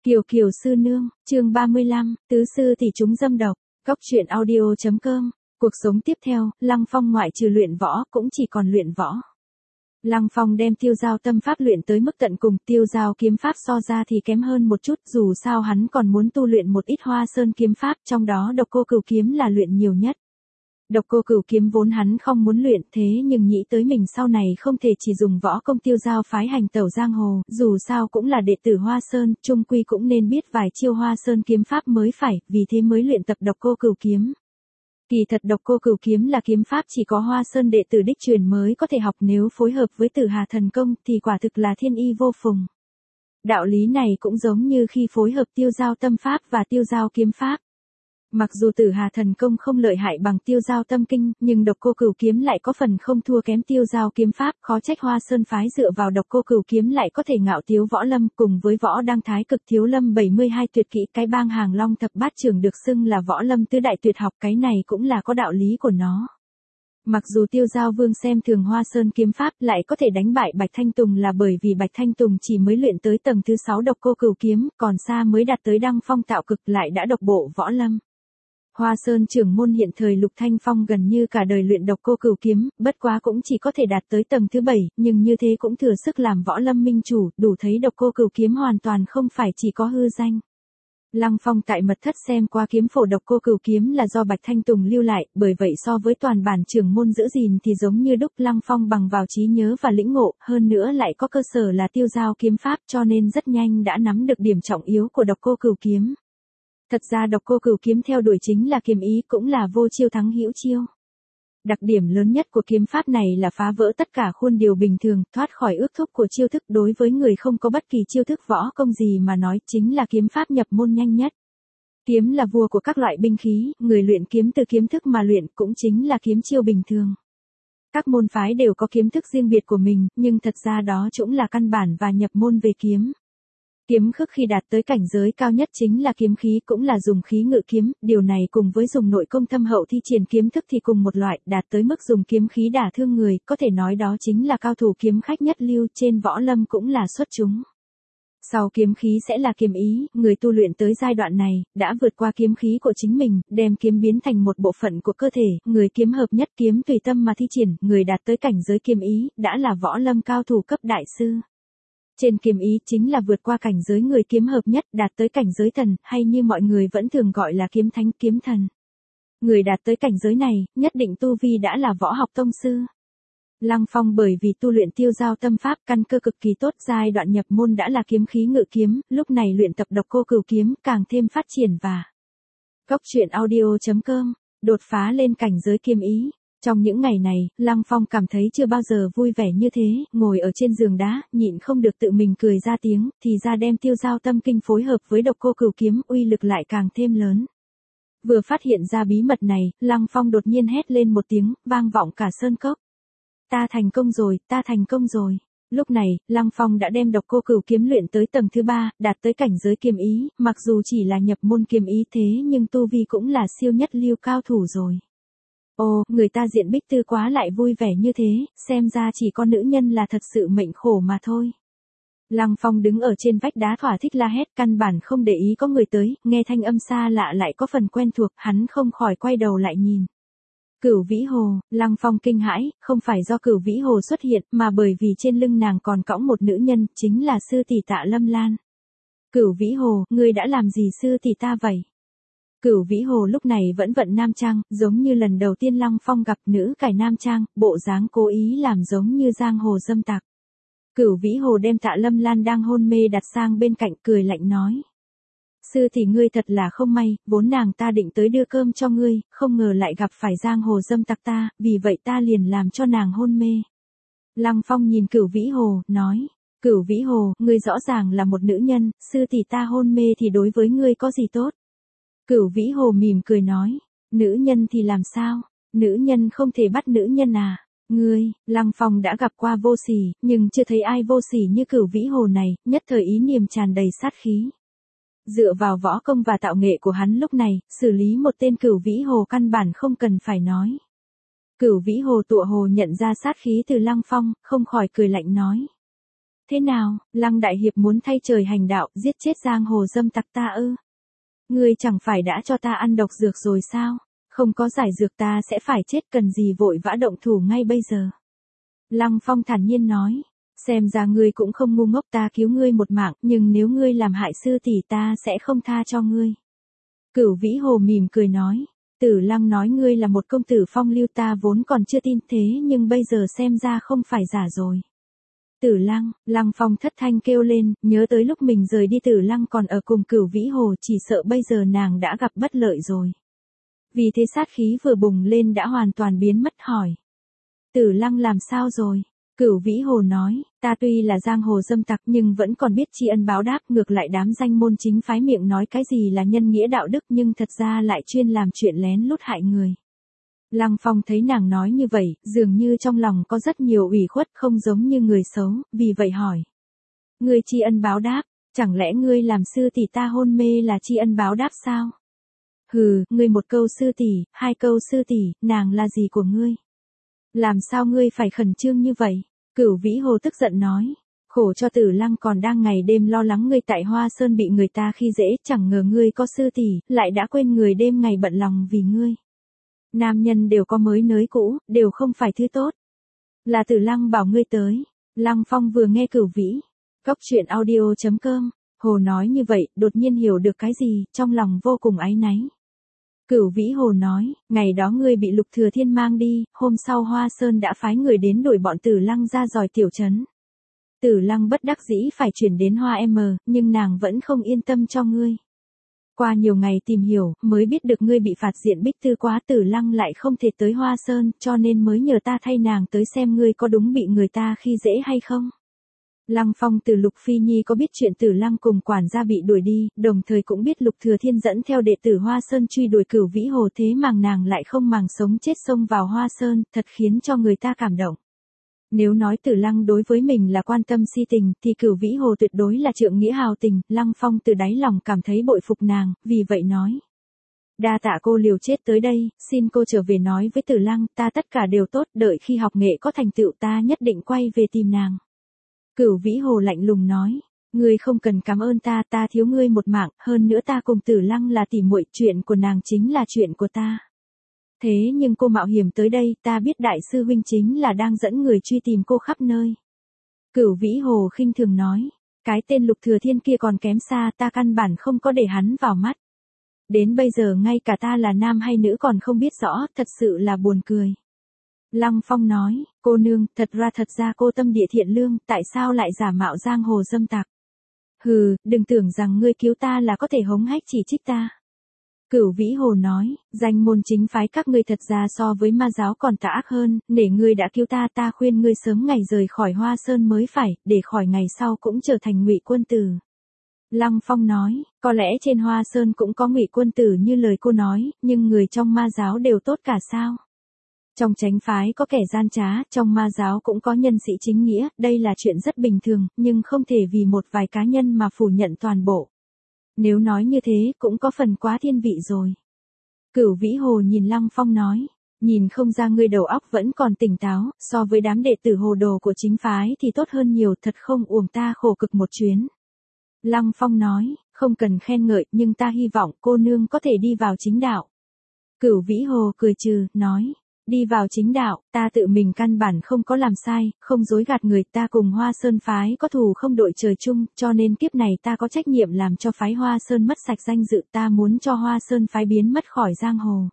Kiều Kiều sư nương, chương 35, tứ sư tỷ chúng dâm độc, Cóc truyện audio.com. Cuộc sống tiếp theo, Lăng Phong ngoại trừ luyện võ cũng chỉ còn luyện võ. Lăng Phong đem tiêu giao tâm pháp luyện tới mức tận cùng, tiêu giao kiếm pháp so ra thì kém hơn một chút, dù sao hắn còn muốn tu luyện một ít Hoa Sơn kiếm pháp, trong đó Độc Cô Cửu kiếm là luyện nhiều nhất. Độc Cô Cửu kiếm vốn hắn không muốn luyện, thế nhưng nghĩ tới mình sau này không thể chỉ dùng võ công tiêu giao phái hành tẩu giang hồ, dù sao cũng là đệ tử Hoa Sơn, chung quy cũng nên biết vài chiêu Hoa Sơn kiếm pháp mới phải, vì thế mới luyện tập Độc Cô Cửu kiếm. Kỳ thật Độc Cô Cửu kiếm là kiếm pháp chỉ có Hoa Sơn đệ tử đích truyền mới có thể học, nếu phối hợp với Tử Hà thần công thì quả thực là thiên y vô phùng. Đạo lý này cũng giống như khi phối hợp tiêu giao tâm pháp và tiêu giao kiếm pháp. Mặc dù Tử Hà thần công không lợi hại bằng tiêu giao tâm kinh, nhưng Độc Cô Cửu kiếm lại có phần không thua kém tiêu giao kiếm pháp, khó trách Hoa Sơn phái dựa vào Độc Cô Cửu kiếm lại có thể ngạo tiếu võ lâm, cùng với võ đăng thái cực thiếu lâm 72 tuyệt kỹ, cái bang hàng long thập bát trưởng được xưng là võ lâm tứ đại tuyệt học, cái này cũng là có đạo lý của nó. Mặc dù tiêu giao vương xem thường Hoa Sơn kiếm pháp lại có thể đánh bại Bạch Thanh Tùng là bởi vì Bạch Thanh Tùng chỉ mới luyện tới tầng thứ 6 Độc Cô Cửu kiếm, còn xa mới đạt tới đăng phong tạo cực, lại đã độc bộ võ lâm. Hoa Sơn trưởng môn hiện thời Lục Thanh Phong gần như cả đời luyện Độc Cô Cửu kiếm, bất quá cũng chỉ có thể đạt tới tầng thứ 7, nhưng như thế cũng thừa sức làm võ lâm minh chủ, đủ thấy Độc Cô Cửu kiếm hoàn toàn không phải chỉ có hư danh. Lăng Phong tại mật thất xem qua kiếm phổ Độc Cô Cửu kiếm là do Bạch Thanh Tùng lưu lại, bởi vậy so với toàn bản trưởng môn giữ gìn thì giống như đúc. Lăng Phong bằng vào trí nhớ và lĩnh ngộ, hơn nữa lại có cơ sở là tiêu giao kiếm pháp, cho nên rất nhanh đã nắm được điểm trọng yếu của Độc Cô Cửu kiếm. Thật ra Độc Cô Cửu kiếm theo đuổi chính là kiếm ý, cũng là vô chiêu thắng hữu chiêu. Đặc điểm lớn nhất của kiếm pháp này là phá vỡ tất cả khuôn điều bình thường, thoát khỏi ước thúc của chiêu thức, đối với người không có bất kỳ chiêu thức võ công gì mà nói, chính là kiếm pháp nhập môn nhanh nhất. Kiếm là vua của các loại binh khí, người luyện kiếm từ kiếm thức mà luyện, cũng chính là kiếm chiêu bình thường. Các môn phái đều có kiếm thức riêng biệt của mình, nhưng thật ra đó cũng là căn bản và nhập môn về kiếm. Kiếm khước khi đạt tới cảnh giới cao nhất chính là kiếm khí, cũng là dùng khí ngự kiếm, điều này cùng với dùng nội công thâm hậu thi triển kiếm thức thì cùng một loại, đạt tới mức dùng kiếm khí đả thương người, có thể nói đó chính là cao thủ kiếm khách nhất lưu, trên võ lâm cũng là xuất chúng. Sau kiếm khí sẽ là kiếm ý, người tu luyện tới giai đoạn này, đã vượt qua kiếm khí của chính mình, đem kiếm biến thành một bộ phận của cơ thể, người kiếm hợp nhất, kiếm tùy tâm mà thi triển, người đạt tới cảnh giới kiếm ý, đã là võ lâm cao thủ cấp đại sư. Trên kiếm ý chính là vượt qua cảnh giới người kiếm hợp nhất, đạt tới cảnh giới thần, hay như mọi người vẫn thường gọi là kiếm thánh, kiếm thần. Người đạt tới cảnh giới này, nhất định tu vi đã là võ học tông sư. Lăng Phong bởi vì tu luyện tiêu giao tâm pháp, căn cơ cực kỳ tốt, giai đoạn nhập môn đã là kiếm khí ngự kiếm, lúc này luyện tập Độc Cô Cửu kiếm càng thêm phát triển và Cóc truyện audio.com, đột phá lên cảnh giới kiếm ý. Trong những ngày này, Lăng Phong cảm thấy chưa bao giờ vui vẻ như thế, ngồi ở trên giường đá, nhịn không được tự mình cười ra tiếng, thì ra đem tiêu giao tâm kinh phối hợp với Độc Cô Cửu kiếm, uy lực lại càng thêm lớn. Vừa phát hiện ra bí mật này, Lăng Phong đột nhiên hét lên một tiếng, vang vọng cả sơn cốc. Ta thành công rồi, ta thành công rồi. Lúc này, Lăng Phong đã đem Độc Cô Cửu kiếm luyện tới tầng thứ 3, đạt tới cảnh giới kiếm ý, mặc dù chỉ là nhập môn kiếm ý thế nhưng tu vi cũng là siêu nhất lưu cao thủ rồi. Ồ, người ta Diện Bích Tư quá lại vui vẻ như thế, xem ra chỉ có nữ nhân là thật sự mệnh khổ mà thôi. Lăng Phong đứng ở trên vách đá thỏa thích la hét, căn bản không để ý có người tới, nghe thanh âm xa lạ lại có phần quen thuộc, hắn không khỏi quay đầu lại nhìn. Cửu Vĩ Hồ, Lăng Phong kinh hãi, không phải do Cửu Vĩ Hồ xuất hiện, mà bởi vì trên lưng nàng còn cõng một nữ nhân, chính là sư tỷ Tạ Lâm Lan. Cửu Vĩ Hồ, ngươi đã làm gì sư tỷ ta vậy? Cửu Vĩ Hồ lúc này vẫn vận nam trang, giống như lần đầu tiên Lăng Phong gặp nữ cải nam trang, bộ dáng cố ý làm giống như giang hồ dâm tặc. Cửu Vĩ Hồ đem Tạ Lâm Lan đang hôn mê đặt sang bên cạnh, cười lạnh nói. Sư tỷ ngươi thật là không may, vốn nàng ta định tới đưa cơm cho ngươi, không ngờ lại gặp phải giang hồ dâm tặc ta, vì vậy ta liền làm cho nàng hôn mê. Lăng Phong nhìn Cửu Vĩ Hồ, nói. Cửu Vĩ Hồ, ngươi rõ ràng là một nữ nhân, sư tỷ ta hôn mê thì đối với ngươi có gì tốt? Cửu Vĩ Hồ mỉm cười nói, nữ nhân thì làm sao, nữ nhân không thể bắt nữ nhân à, ngươi, Lăng Phong đã gặp qua vô sỉ, nhưng chưa thấy ai vô sỉ như Cửu Vĩ Hồ này, nhất thời ý niệm tràn đầy sát khí. Dựa vào võ công và tạo nghệ của hắn lúc này, xử lý một tên Cửu Vĩ Hồ căn bản không cần phải nói. Cửu Vĩ Hồ tựa hồ nhận ra sát khí từ Lăng Phong, không khỏi cười lạnh nói. Thế nào, Lăng đại hiệp muốn thay trời hành đạo, giết chết giang hồ dâm tặc ta ư? Ngươi chẳng phải đã cho ta ăn độc dược rồi sao? Không có giải dược ta sẽ phải chết, cần gì vội vã động thủ ngay bây giờ. Lăng Phong thản nhiên nói, xem ra ngươi cũng không ngu ngốc, ta cứu ngươi một mạng, nhưng nếu ngươi làm hại sư tỷ ta sẽ không tha cho ngươi. Cửu Vĩ Hồ mỉm cười nói, Tử Lăng nói ngươi là một công tử phong lưu, ta vốn còn chưa tin thế nhưng bây giờ xem ra không phải giả rồi. Tử Lăng, Lăng Phong thất thanh kêu lên, nhớ tới lúc mình rời đi Tử Lăng còn ở cùng Cửu Vĩ Hồ, chỉ sợ bây giờ nàng đã gặp bất lợi rồi. Vì thế sát khí vừa bùng lên đã hoàn toàn biến mất, hỏi. Tử Lăng làm sao rồi? Cửu Vĩ Hồ nói, ta tuy là giang hồ dâm tặc nhưng vẫn còn biết tri ân báo đáp, ngược lại đám danh môn chính phái miệng nói cái gì là nhân nghĩa đạo đức nhưng thật ra lại chuyên làm chuyện lén lút hại người. Lăng Phong thấy nàng nói như vậy, dường như trong lòng có rất nhiều ủy khuất, không giống như người xấu, vì vậy hỏi. Ngươi tri ân báo đáp, chẳng lẽ ngươi làm sư tỷ ta hôn mê là tri ân báo đáp sao? Hừ, ngươi một câu sư tỷ, hai câu sư tỷ, nàng là gì của ngươi? Làm sao ngươi phải khẩn trương như vậy? Cửu Vĩ Hồ tức giận nói. Khổ cho Tử Lăng còn đang ngày đêm lo lắng ngươi tại Hoa Sơn bị người ta khi dễ, chẳng ngờ ngươi có sư tỷ, lại đã quên người đêm ngày bận lòng vì ngươi. Nam nhân đều có mới nới cũ, đều không phải thứ tốt. Là Tử Lăng bảo ngươi tới. Lăng Phong vừa nghe Cửu Vĩ. Goctruyện.audio.com, Hồ nói như vậy, đột nhiên hiểu được cái gì, trong lòng vô cùng áy náy. Cửu Vĩ Hồ nói, ngày đó ngươi bị Lục Thừa Thiên mang đi, hôm sau Hoa Sơn đã phái người đến đuổi bọn Tử Lăng ra dòi tiểu trấn. Tử Lăng bất đắc dĩ phải chuyển đến Hoa M, nhưng nàng vẫn không yên tâm cho ngươi. Qua nhiều ngày tìm hiểu, mới biết được ngươi bị phạt diện bích tư quá, Tử Lăng lại không thể tới Hoa Sơn, cho nên mới nhờ ta thay nàng tới xem ngươi có đúng bị người ta khi dễ hay không. Lăng Phong từ Lục Phi Nhi có biết chuyện Tử Lăng cùng quản gia bị đuổi đi, đồng thời cũng biết Lục Thừa Thiên dẫn theo đệ tử Hoa Sơn truy đuổi Cửu Vĩ Hồ, thế mà nàng lại không màng sống chết xông vào Hoa Sơn, thật khiến cho người ta cảm động. Nếu nói Tử Lăng đối với mình là quan tâm si tình, thì Cửu Vĩ Hồ tuyệt đối là trượng nghĩa hào tình, Lăng Phong từ đáy lòng cảm thấy bội phục nàng, vì vậy nói. Đa tạ cô liều chết tới đây, xin cô trở về nói với Tử Lăng, ta tất cả đều tốt, đợi khi học nghệ có thành tựu ta nhất định quay về tìm nàng. Cửu Vĩ Hồ lạnh lùng nói, ngươi không cần cảm ơn ta, ta thiếu ngươi một mạng, hơn nữa ta cùng Tử Lăng là tỉ muội, chuyện của nàng chính là chuyện của ta. Thế nhưng cô mạo hiểm tới đây, ta biết đại sư huynh chính là đang dẫn người truy tìm cô khắp nơi. Cửu Vĩ Hồ khinh thường nói, cái tên Lục Thừa Thiên kia còn kém xa, ta căn bản không có để hắn vào mắt. Đến bây giờ ngay cả ta là nam hay nữ còn không biết rõ, thật sự là buồn cười. Lăng Phong nói, cô nương, thật ra cô tâm địa thiện lương, tại sao lại giả mạo giang hồ dâm tặc? Hừ, đừng tưởng rằng ngươi cứu ta là có thể hống hách chỉ trích ta. Cửu Vĩ Hồ nói, danh môn chính phái các ngươi thật ra so với ma giáo còn tà ác hơn, nể ngươi đã cứu ta, ta khuyên ngươi sớm ngày rời khỏi Hoa Sơn mới phải, để khỏi ngày sau cũng trở thành Ngụy quân tử. Lăng Phong nói, có lẽ trên Hoa Sơn cũng có Ngụy quân tử như lời cô nói, nhưng người trong ma giáo đều tốt cả sao? Trong chánh phái có kẻ gian trá, trong ma giáo cũng có nhân sĩ chính nghĩa, đây là chuyện rất bình thường, nhưng không thể vì một vài cá nhân mà phủ nhận toàn bộ. Nếu nói như thế, cũng có phần quá thiên vị rồi. Cửu Vĩ Hồ nhìn Lăng Phong nói, nhìn không ra ngươi đầu óc vẫn còn tỉnh táo, so với đám đệ tử hồ đồ của chính phái thì tốt hơn nhiều, thật không uổng ta khổ cực một chuyến. Lăng Phong nói, không cần khen ngợi, nhưng ta hy vọng cô nương có thể đi vào chính đạo. Cửu Vĩ Hồ cười trừ, nói, đi vào chính đạo, ta tự mình căn bản không có làm sai, không dối gạt người, ta cùng Hoa Sơn phái có thù không đội trời chung, cho nên kiếp này ta có trách nhiệm làm cho phái Hoa Sơn mất sạch danh dự, ta muốn cho Hoa Sơn phái biến mất khỏi giang hồ.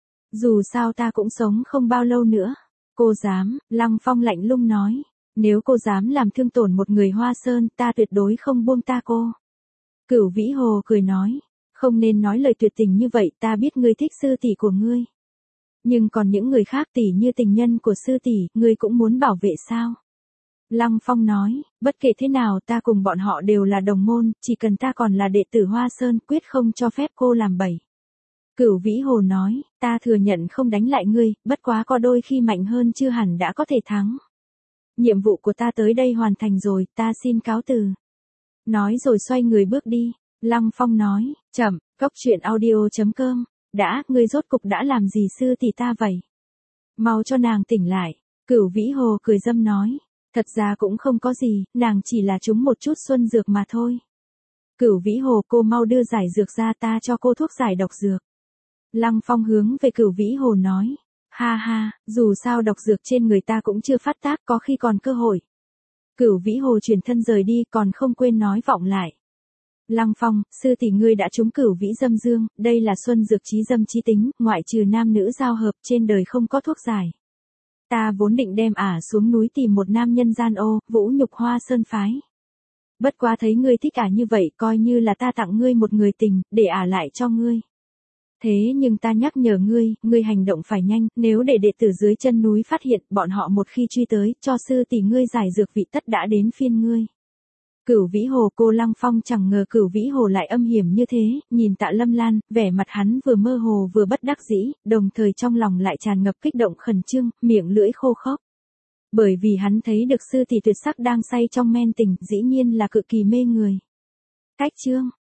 Dù sao ta cũng sống không bao lâu nữa. Cô dám, Lăng Phong lạnh lùng nói, nếu cô dám làm thương tổn một người Hoa Sơn, ta tuyệt đối không buông ta cô. Cửu Vĩ Hồ cười nói, không nên nói lời tuyệt tình như vậy, ta biết ngươi thích sư tỷ của ngươi. Nhưng còn những người khác tỷ như tình nhân của sư tỷ, ngươi cũng muốn bảo vệ sao? Lăng Phong nói, bất kể thế nào ta cùng bọn họ đều là đồng môn, chỉ cần ta còn là đệ tử Hoa Sơn, quyết không cho phép cô làm bậy. Cửu Vĩ Hồ nói, ta thừa nhận không đánh lại ngươi, bất quá có đôi khi mạnh hơn chưa hẳn đã có thể thắng. Nhiệm vụ của ta tới đây hoàn thành rồi, ta xin cáo từ. Nói rồi xoay người bước đi. Lăng Phong nói, chậm, goctruyện.audio.com, ngươi rốt cục đã làm gì sư tỷ ta vậy? Mau cho nàng tỉnh lại. Cửu Vĩ Hồ cười dâm nói, Thật ra cũng không có gì, nàng chỉ là trúng một chút xuân dược mà thôi. Cửu Vĩ Hồ, cô mau đưa giải dược ra, ta cho cô thuốc giải độc dược. Lăng Phong hướng về Cửu Vĩ Hồ nói. Ha ha, dù sao độc dược trên người ta cũng chưa phát tác, có khi còn cơ hội. Cửu Vĩ Hồ chuyển thân rời đi, còn không quên nói vọng lại. Lăng Phong, sư tỷ ngươi đã trúng Cửu Vĩ Dâm Dương, đây là xuân dược chí dâm chí tính, ngoại trừ nam nữ giao hợp, trên đời không có thuốc giải. Ta vốn định đem ả xuống núi tìm một nam nhân gian ô, Vũ Nhục Hoa Sơn phái. Bất quá thấy ngươi thích ả như vậy, coi như là ta tặng ngươi một người tình, để ả lại cho ngươi. Thế nhưng ta nhắc nhở ngươi hành động phải nhanh, nếu để đệ tử dưới chân núi phát hiện, bọn họ một khi truy tới, cho sư tỷ ngươi giải dược vị tất đã đến phiên ngươi. Cửu Vĩ Hồ, cô Lăng Phong chẳng ngờ Cửu Vĩ Hồ lại âm hiểm như thế, nhìn Tạ Lâm Lan, vẻ mặt hắn vừa mơ hồ vừa bất đắc dĩ, đồng thời trong lòng lại tràn ngập kích động khẩn trương, miệng lưỡi khô khốc. Bởi vì hắn thấy được sư tỷ tuyệt sắc đang say trong men tình, dĩ nhiên là cực kỳ mê người. Cách chương